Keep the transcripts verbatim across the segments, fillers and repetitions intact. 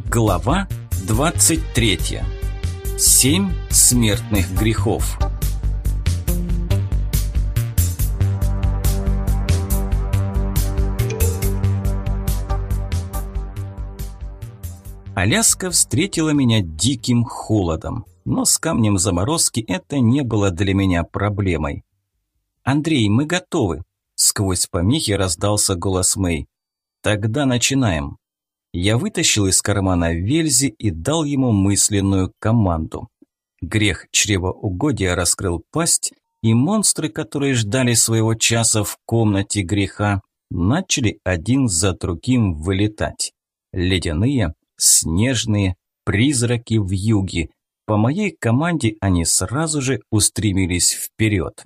Глава двадцать третья. Семь смертных грехов. Аляска встретила меня диким холодом, но с камнем заморозки это не было для меня проблемой. «Андрей, мы готовы!» – сквозь помехи раздался голос Мэй. «Тогда начинаем». Я вытащил из кармана вельзи и дал ему мысленную команду. Грех чревоугодия раскрыл пасть, и монстры, которые ждали своего часа в комнате греха, начали один за другим вылетать. Ледяные, снежные, призраки вьюги. По моей команде они сразу же устремились вперед.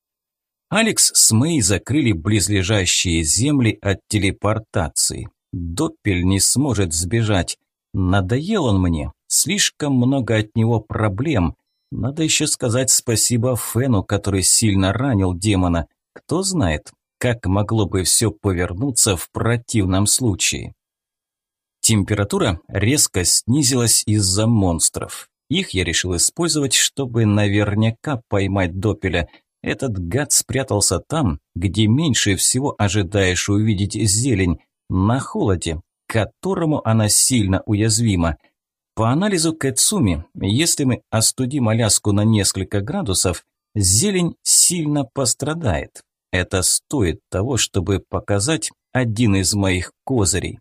Алекс с Мэй закрыли близлежащие земли от телепортации. Доппель не сможет сбежать. Надоел он мне. Слишком много от него проблем. Надо еще сказать спасибо Фену, который сильно ранил демона. Кто знает, как могло бы все повернуться в противном случае. Температура резко снизилась из-за монстров. Их я решил использовать, чтобы наверняка поймать Доппеля. Этот гад спрятался там, где меньше всего ожидаешь увидеть зелень, на холоде, к которому она сильно уязвима. По анализу Кэцуми, если мы остудим Аляску на несколько градусов, зелень сильно пострадает. Это стоит того, чтобы показать один из моих козырей.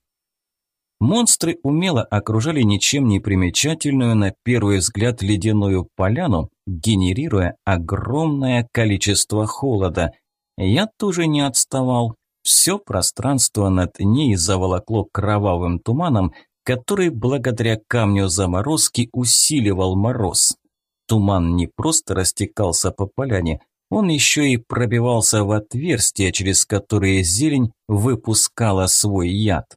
Монстры умело окружали ничем не примечательную на первый взгляд ледяную поляну, генерируя огромное количество холода. Я тоже не отставал. Все пространство над ней заволокло кровавым туманом, который благодаря камню заморозки усиливал мороз. Туман не просто растекался по поляне, он еще и пробивался в отверстия, через которые зелень выпускала свой яд.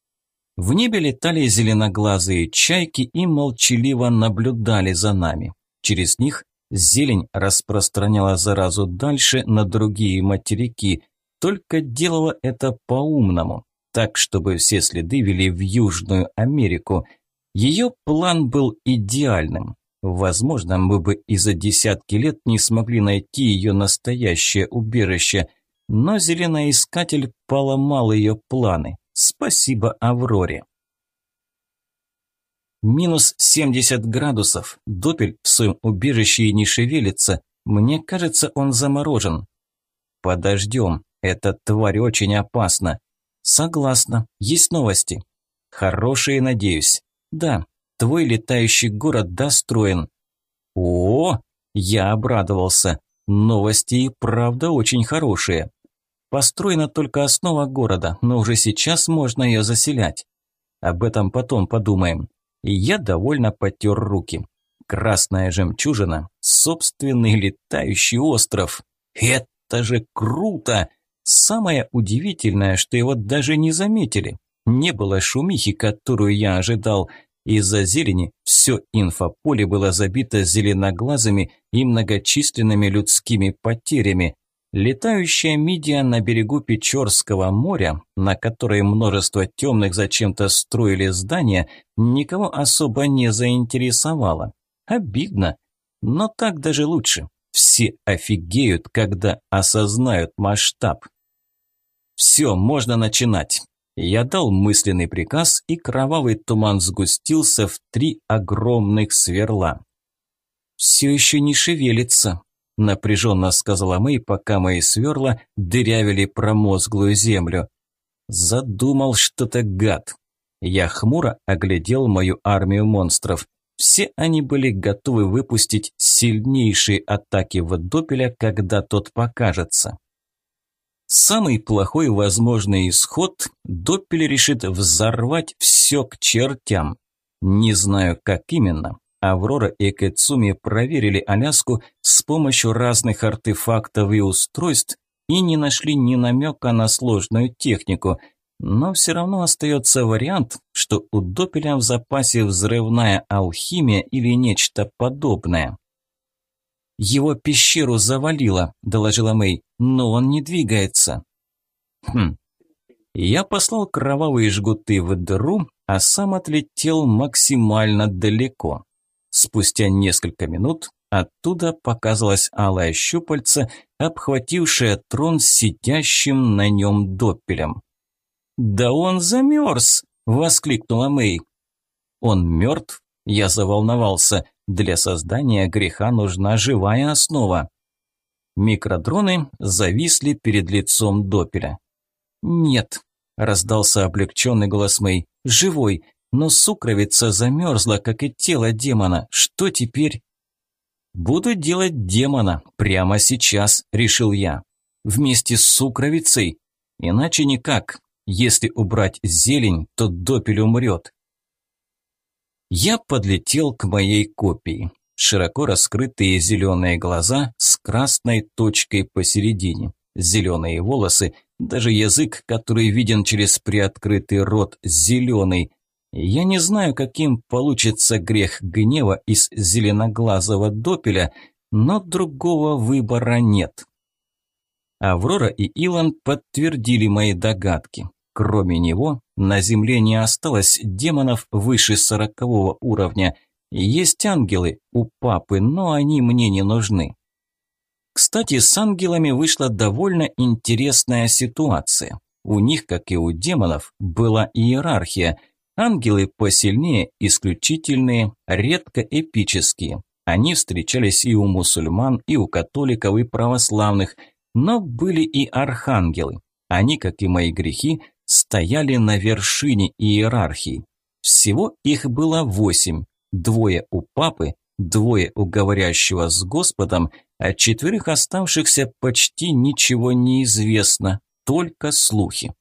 В небе летали зеленоглазые чайки и молчаливо наблюдали за нами. Через них зелень распространяла заразу дальше на другие материки, только делала это по-умному, так, чтобы все следы вели в Южную Америку. Ее план был идеальным. Возможно, мы бы и за десятки лет не смогли найти ее настоящее убежище, но зеленоискатель поломал ее планы. Спасибо Авроре. Минус семьдесят градусов. Доппель в своем убежище и не шевелится. Мне кажется, он заморожен. Подождем. Эта тварь очень опасна. Согласна. Есть новости? Хорошие, надеюсь. Да, твой летающий город достроен. О, я обрадовался. Новости и правда очень хорошие. Построена только основа города, но уже сейчас можно ее заселять. Об этом потом подумаем. И я довольно потер руки. Красная жемчужина, собственный летающий остров. Это же круто! Самое удивительное, что его даже не заметили. Не было шумихи, которую я ожидал. Из-за зелени все инфополе было забито зеленоглазыми и многочисленными людскими потерями. Летающая мидия на берегу Печорского моря, на которой множество темных зачем-то строили здания, никого особо не заинтересовала. Обидно, но так даже лучше. Все офигеют, когда осознают масштаб. Все, можно начинать. Я дал мысленный приказ, и кровавый туман сгустился в три огромных сверла. «Все еще не шевелится», – напряженно сказала Мэй, пока мои сверла дырявили промозглую землю. Задумал что-то гад. Я хмуро оглядел мою армию монстров. Все они были готовы выпустить сильнейшие атаки в Доппеля, когда тот покажется. Самый плохой возможный исход – Доппель решит взорвать все к чертям. Не знаю, как именно. Аврора и Кэцуми проверили Аляску с помощью разных артефактов и устройств и не нашли ни намека на сложную технику. Но все равно остается вариант, что у Доппеля в запасе взрывная алхимия или нечто подобное. «Его пещеру завалило», – доложила Мэй, – «но он не двигается». Хм. Я послал кровавые жгуты в дыру, а сам отлетел максимально далеко. Спустя несколько минут оттуда показалось алое щупальце, обхватившее трон с сидящим на нем доппелем. «Да он замерз!» – воскликнула Мэй. «Он мертв?» – я заволновался. Для создания греха нужна живая основа. Микродроны зависли перед лицом доппеля. «Нет», – раздался облегченный голос Мэй, – «живой, но сукровица замерзла, как и тело демона. Что теперь?» «Буду делать демона прямо сейчас», – решил я. «Вместе с сукровицей? Иначе никак. Если убрать зелень, то доппель умрет». Я подлетел к моей копии. Широко раскрытые зеленые глаза с красной точкой посередине. Зеленые волосы, даже язык, который виден через приоткрытый рот, зеленый. Я не знаю, каким получится грех гнева из зеленоглазого доппеля, но другого выбора нет. Аврора и Илон подтвердили мои догадки. Кроме него, на Земле не осталось демонов выше сорокового уровня. Есть ангелы у папы, но они мне не нужны. Кстати, с ангелами вышла довольно интересная ситуация. У них, как и у демонов, была иерархия. Ангелы посильнее, исключительные, редко эпические. Они встречались и у мусульман, и у католиков, и православных, но были и архангелы. Они, как и мои грехи, стояли на вершине иерархии. Всего их было восемь. Двое у папы, двое у говорящего с Господом, а четверых оставшихся почти ничего не известно, только слухи.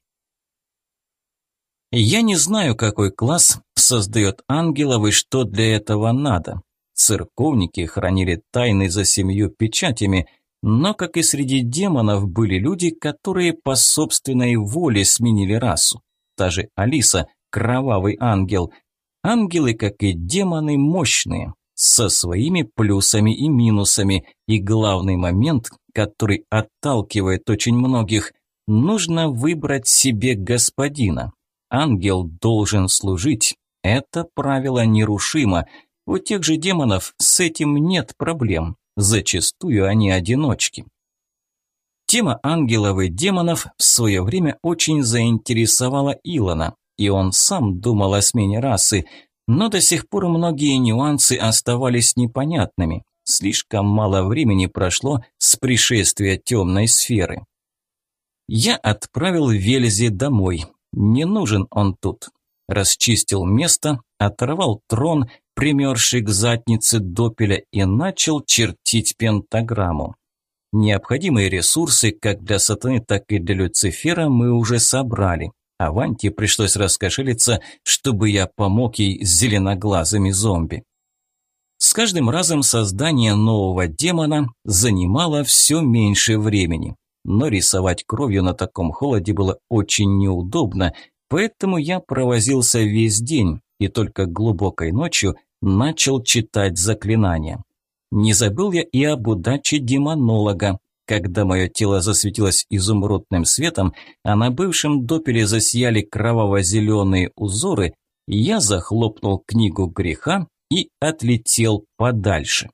Я не знаю, какой класс создает ангелов и что для этого надо. Церковники хранили тайны за семью печатями, но, как и среди демонов, были люди, которые по собственной воле сменили расу. Та же Алиса – кровавый ангел. Ангелы, как и демоны, мощные, со своими плюсами и минусами. И главный момент, который отталкивает очень многих – нужно выбрать себе господина. Ангел должен служить. Это правило нерушимо. У тех же демонов с этим нет проблем. Зачастую они одиночки. Тема ангелов и демонов в свое время очень заинтересовала Илона, и он сам думал о смене расы, но до сих пор многие нюансы оставались непонятными. Слишком мало времени прошло с пришествия темной сферы. Я отправил Вельзи домой. Не нужен он тут. Расчистил место, оторвал трон, примерзший к заднице доппеля, и начал чертить пентаграмму. Необходимые ресурсы как для сатаны, так и для Люцифера мы уже собрали. А Ванте пришлось раскошелиться, чтобы я помог ей с зеленоглазыми зомби. С каждым разом создание нового демона занимало все меньше времени. Но рисовать кровью на таком холоде было очень неудобно, поэтому я провозился весь день и только глубокой ночью начал читать заклинания. Не забыл я и об удаче демонолога. Когда мое тело засветилось изумрудным светом, а на бывшем доппеле засияли кроваво-зеленые узоры, я захлопнул книгу греха и отлетел подальше.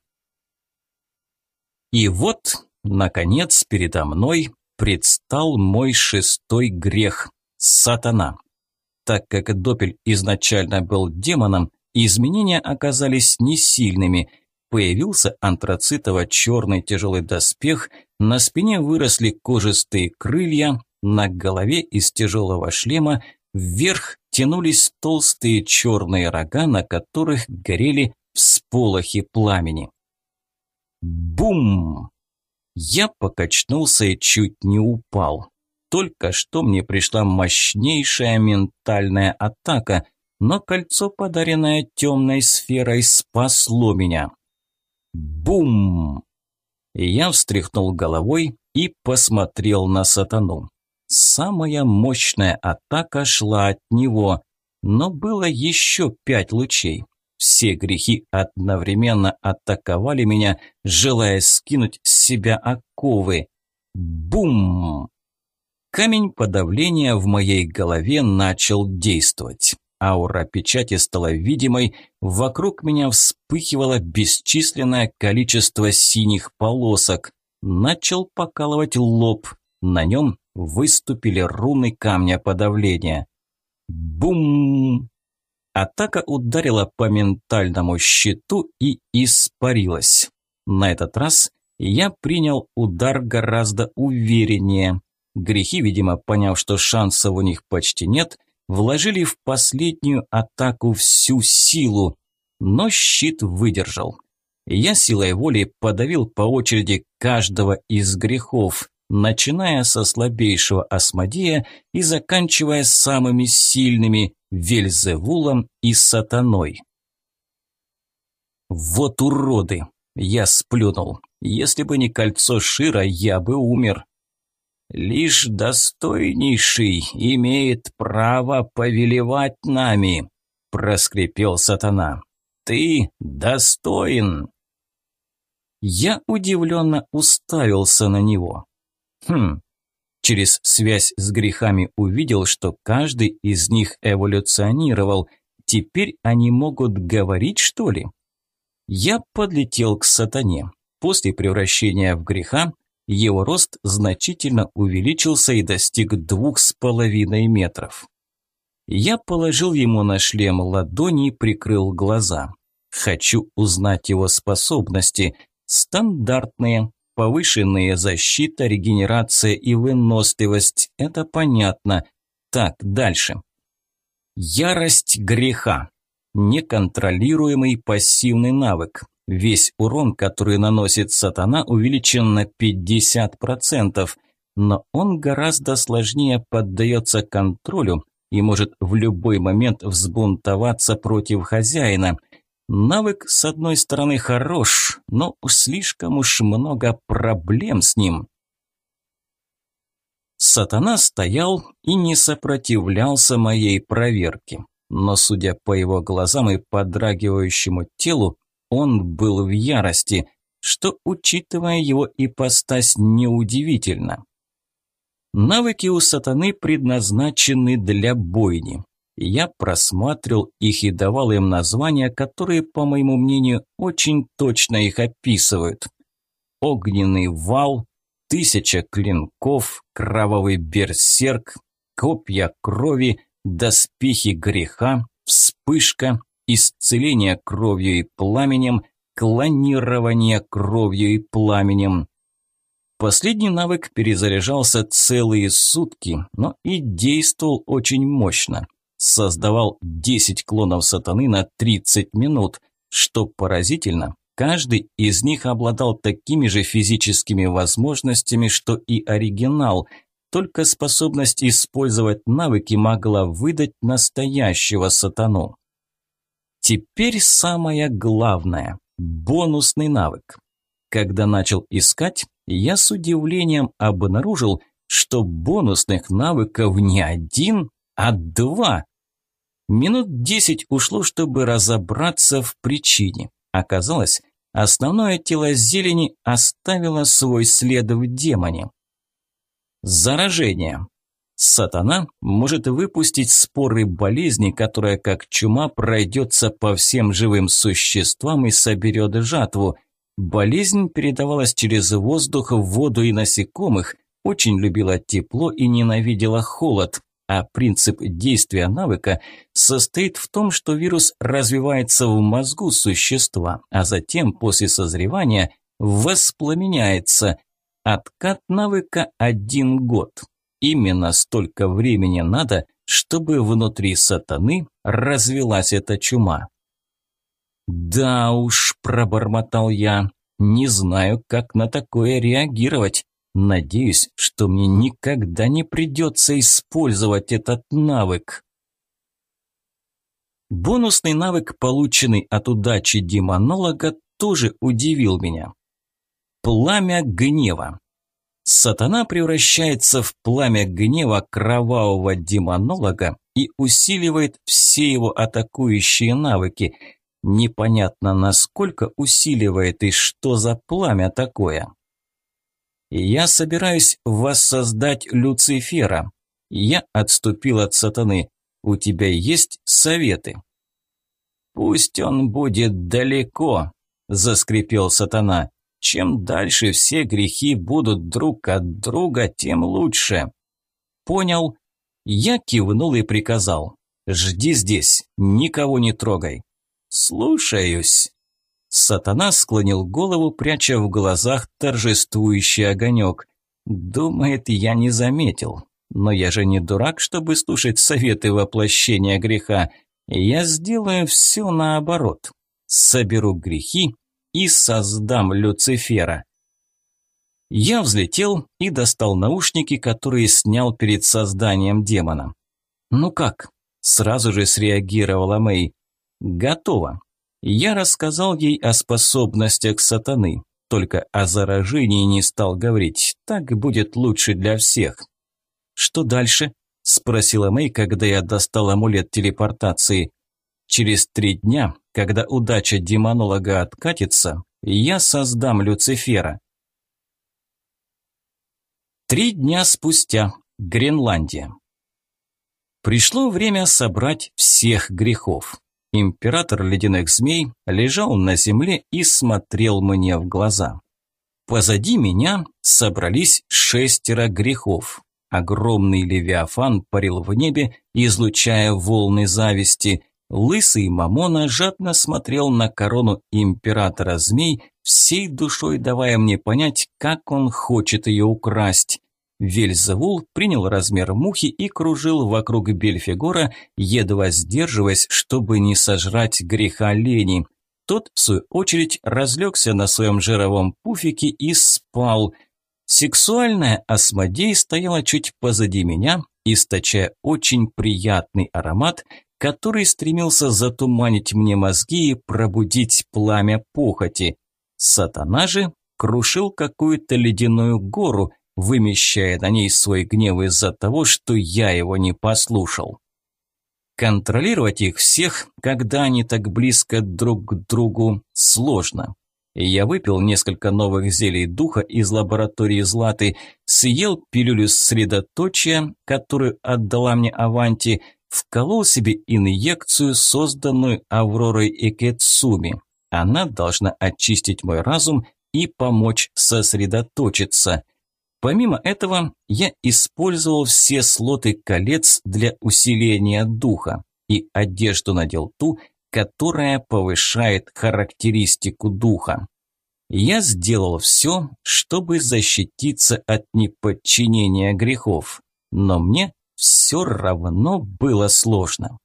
И вот, наконец, передо мной предстал мой шестой грех – сатана. Так как доппель изначально был демоном, изменения оказались несильными. Появился антрацитово-черный тяжелый доспех, на спине выросли кожистые крылья, на голове из тяжелого шлема вверх тянулись толстые черные рога, на которых горели всполохи пламени. Бум! Я покачнулся и чуть не упал. Только что мне пришла мощнейшая ментальная атака, но кольцо, подаренное темной сферой, спасло меня. Бум! Я встряхнул головой и посмотрел на сатану. Самая мощная атака шла от него, но было еще пять лучей. Все грехи одновременно атаковали меня, желая скинуть с себя оковы. Бум! Камень подавления в моей голове начал действовать. аура печати стала видимой, вокруг меня вспыхивало бесчисленное количество синих полосок. Начал покалывать лоб, на нем выступили руны камня подавления. Бум! Атака ударила по ментальному щиту и испарилась. На этот раз я принял удар гораздо увереннее. Грехи, видимо, поняв, что шансов у них почти нет, вложили в последнюю атаку всю силу, но щит выдержал. Я силой воли подавил по очереди каждого из грехов, начиная со слабейшего Асмодея и заканчивая самыми сильными Вельзевулом и Сатаной. Вот уроды! Я сплюнул. Если бы не кольцо Шира, я бы умер. «Лишь достойнейший имеет право повелевать нами», – проскрипел Сатана. «Ты достоин». Я удивленно уставился на него. Хм, через связь с грехами увидел, что каждый из них эволюционировал. Теперь они могут говорить, что ли? Я подлетел к Сатане. После превращения в греха его рост значительно увеличился и достиг двух с половиной метров. Я положил ему на шлем ладони и прикрыл глаза. Хочу узнать его способности. Стандартные, повышенная защита, регенерация и выносливость. Это понятно. Так, дальше. Ярость греха. Неконтролируемый пассивный навык. Весь урон, который наносит Сатана, увеличен на пятьдесят процентов, но он гораздо сложнее поддается контролю и может в любой момент взбунтоваться против хозяина. Навык, с одной стороны, хорош, но уж слишком уж много проблем с ним. Сатана стоял и не сопротивлялся моей проверке, но, судя по его глазам и подрагивающему телу, он был в ярости, что, учитывая его ипостась, неудивительно. Навыки у Сатаны предназначены для бойни. Я просматривал их и давал им названия, которые, по моему мнению, очень точно их описывают. Огненный вал, тысяча клинков, кровавый берсерк, копья крови, доспехи греха, вспышка, исцеление кровью и пламенем, клонирование кровью и пламенем. Последний навык перезаряжался целые сутки, но и действовал очень мощно. Создавал десять клонов Сатаны на тридцать минут, что поразительно. Каждый из них обладал такими же физическими возможностями, что и оригинал, только способность использовать навыки могла выдать настоящего Сатану. Теперь самое главное – бонусный навык. Когда начал искать, я с удивлением обнаружил, что бонусных навыков не один, а два. Минут десять ушло, чтобы разобраться в причине. Оказалось, основное тело зелени оставило свой след в демоне. Заражение. Сатана может выпустить споры болезни, которая как чума пройдется по всем живым существам и соберет жатву. Болезнь передавалась через воздух, воду и насекомых, очень любила тепло и ненавидела холод. А принцип действия навыка состоит в том, что вирус развивается в мозгу существа, а затем после созревания воспламеняется. Откат навыка один год. Именно столько времени надо, чтобы внутри Сатаны развилась эта чума. «Да уж», – пробормотал я, – «не знаю, как на такое реагировать. Надеюсь, что мне никогда не придется использовать этот навык». Бонусный навык, полученный от удачи демонолога, тоже удивил меня. Пламя гнева. Сатана превращается в пламя гнева кровавого демонолога и усиливает все его атакующие навыки. Непонятно, насколько усиливает и что за пламя такое. Я собираюсь воссоздать Люцифера. Я отступил от Сатаны. У тебя есть советы?» «Пусть он будет далеко», – заскрипел сатана. «Чем дальше все грехи будут друг от друга, тем лучше». «Понял». Я кивнул и приказал: «Жди здесь, никого не трогай». «Слушаюсь». Сатана склонил голову, пряча в глазах торжествующий огонек. Думает, я не заметил. Но я же не дурак, чтобы слушать советы воплощения греха. Я сделаю все наоборот. Соберу грехи и создам Люцифера. Я взлетел и достал наушники, которые снял перед созданием демона. «Ну как?» – сразу же среагировала Мэй. «Готово». Я рассказал ей о способностях сатаны, только о заражении не стал говорить, так будет лучше для всех. «Что дальше?» – спросила Мэй, когда я достал амулет телепортации. «Через три дня, когда удача демонолога откатится, я создам Люцифера». Три дня спустя. Гренландия. Пришло время собрать всех грехов. Император ледяных змей лежал на земле и смотрел мне в глаза. Позади меня собрались шестеро грехов. Огромный левиафан парил в небе, излучая волны зависти. Лысый Мамона жадно смотрел на корону императора змей, всей душой давая мне понять, как он хочет ее украсть. Вельзевул принял размер мухи и кружил вокруг Бельфигора, едва сдерживаясь, чтобы не сожрать греха лени. Тот, в свою очередь, разлегся на своем жировом пуфике и спал. Сексуальная Асмодей стояла чуть позади меня, источая очень приятный аромат, который стремился затуманить мне мозги и пробудить пламя похоти. Сатана же крушил какую-то ледяную гору, вымещая на ней свой гнев из-за того, что я его не послушал. Контролировать их всех, когда они так близко друг к другу, сложно. Я выпил несколько новых зелий духа из лаборатории Златы, съел пилюлю средоточия, которую отдала мне Аванти, вколол себе инъекцию, созданную Авророй Экэцуми. Она должна очистить мой разум и помочь сосредоточиться. Помимо этого, я использовал все слоты колец для усиления духа и одежду надел ту, которая повышает характеристику духа. Я сделал все, чтобы защититься от неподчинения грехов, но мне все равно было сложно.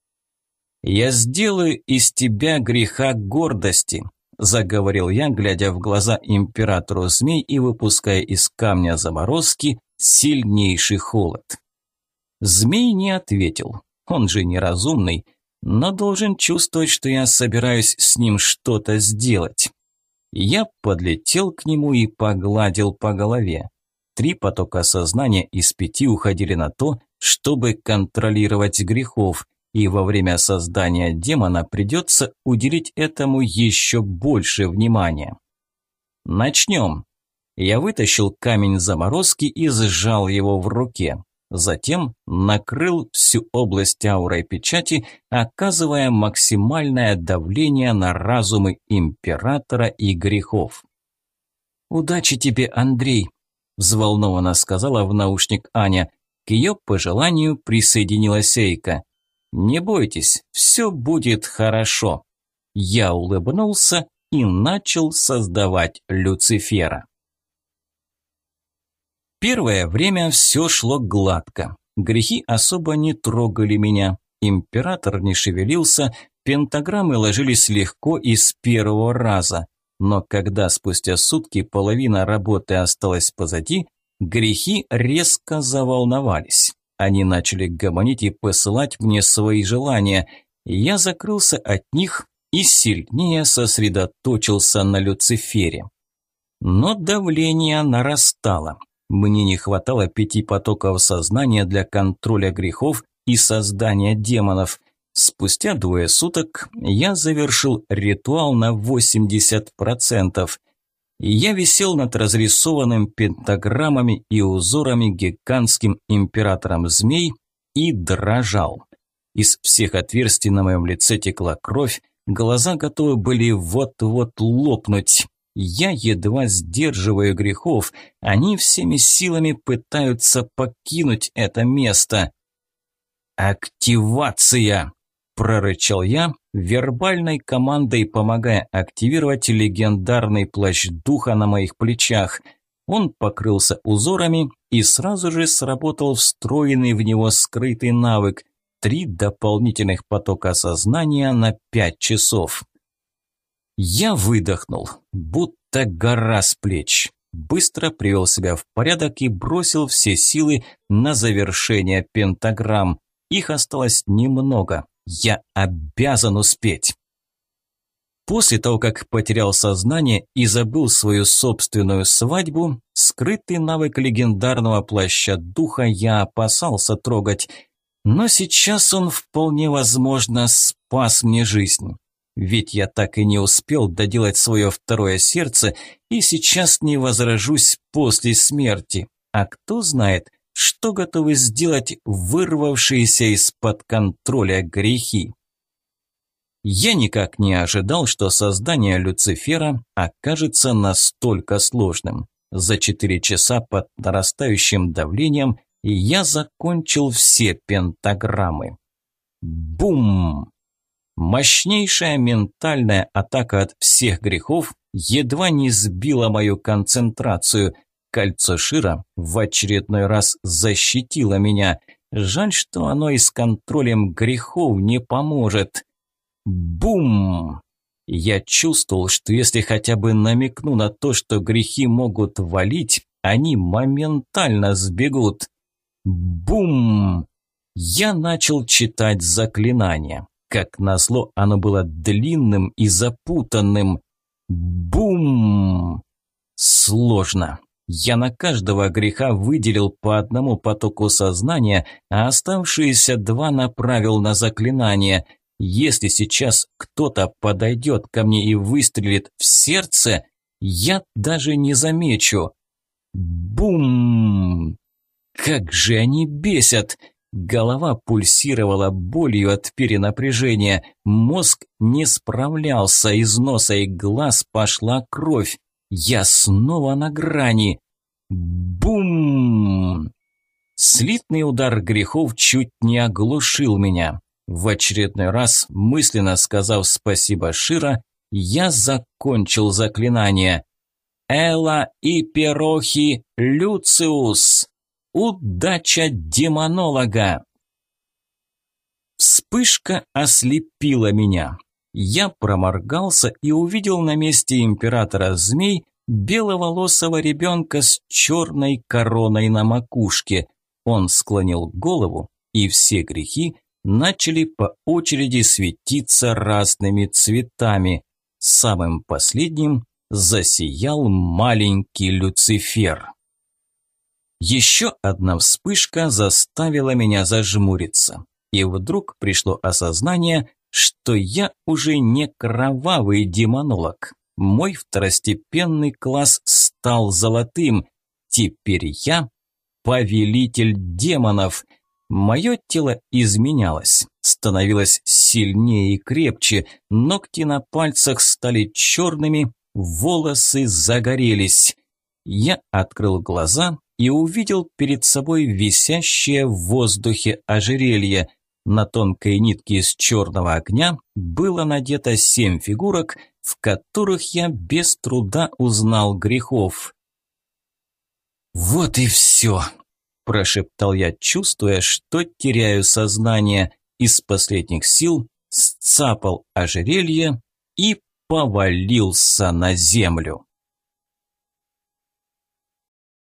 «Я сделаю из тебя греха гордости», – заговорил я, глядя в глаза императору змей и выпуская из камня заморозки сильнейший холод. Змей не ответил, он же неразумный, но должен чувствовать, что я собираюсь с ним что-то сделать. Я подлетел к нему и погладил по голове. Три потока сознания из пяти уходили на то, чтобы контролировать грехов, и во время создания демона придется уделить этому еще больше внимания. Начнем. Я вытащил камень заморозки и сжал его в руке. Затем накрыл всю область аурой печати, оказывая максимальное давление на разумы императора и грехов. «Удачи тебе, Андрей», – взволнованно сказала в наушник Аня. К ее пожеланию присоединилась Эйка. «Не бойтесь, все будет хорошо». Я улыбнулся и начал создавать Люцифера. Первое время все шло гладко. Грехи особо не трогали меня. Император не шевелился, пентаграммы ложились легко и с первого раза. Но когда спустя сутки половина работы осталась позади, грехи резко заволновались. Они начали гомонить и посылать мне свои желания. Я закрылся от них и сильнее сосредоточился на Люцифере. Но давление нарастало. Мне не хватало пяти потоков сознания для контроля грехов и создания демонов. Спустя двое суток я завершил ритуал на восемьдесят процентов. Я висел над разрисованным пентаграммами и узорами гигантским императором змей и дрожал. Из всех отверстий на моем лице текла кровь, глаза готовы были вот-вот лопнуть. Я едва сдерживаю грехов, они всеми силами пытаются покинуть это место. «Активация!» – прорычал я, вербальной командой помогая активировать легендарный плащ духа на моих плечах. Он покрылся узорами и сразу же сработал встроенный в него скрытый навык – три дополнительных потока сознания на пять часов. Я выдохнул, будто гора с плеч. Быстро привел себя в порядок и бросил все силы на завершение пентаграмм. Их осталось немного. Я обязан успеть. После того, как потерял сознание и забыл свою собственную свадьбу, скрытый навык легендарного плаща духа я опасался трогать. Но сейчас он вполне возможно спас мне жизнь. Ведь я так и не успел доделать свое второе сердце и сейчас не возрожусь после смерти. А кто знает, что готовы сделать вырвавшиеся из-под контроля грехи. Я никак не ожидал, что создание Люцифера окажется настолько сложным. За четыре часа под нарастающим давлением я закончил все пентаграммы. Бум! Мощнейшая ментальная атака от всех грехов едва не сбила мою концентрацию. Кольцо Шира в очередной раз защитило меня. Жаль, что оно и с контролем грехов не поможет. Бум! Я чувствовал, что если хотя бы намекну на то, что грехи могут валить, они моментально сбегут. Бум! Я начал читать заклинание. Как назло, оно было длинным и запутанным. Бум! Сложно. Я на каждого греха выделил по одному потоку сознания, а оставшиеся два направил на заклинание. Если сейчас кто-то подойдет ко мне и выстрелит в сердце, я даже не замечу. Бум! Как же они бесят! Голова пульсировала болью от перенапряжения, мозг не справлялся, из носа и глаз пошла кровь. Я снова на грани. Бум! Слитный удар грехов чуть не оглушил меня. В очередной раз, мысленно сказав спасибо Шира, я закончил заклинание. Эла и Перохи Люциус! Удача демонолога! Вспышка ослепила меня. Я проморгался и увидел на месте императора змей беловолосого ребенка с черной короной на макушке. Он склонил голову, и все грехи начали по очереди светиться разными цветами. Самым последним засиял маленький Люцифер. Еще одна вспышка заставила меня зажмуриться. И вдруг пришло осознание, что я уже не кровавый демонолог. Мой второстепенный класс стал золотым. Теперь я повелитель демонов. Мое тело изменялось, становилось сильнее и крепче, ногти на пальцах стали черными, волосы загорелись. Я открыл глаза и увидел перед собой висящее в воздухе ожерелье. На тонкой нитке из черного огня было надето семь фигурок, в которых я без труда узнал грехов. «Вот и все», – прошептал я, чувствуя, что теряю сознание, из последних сил сцапал ожерелье и повалился на землю.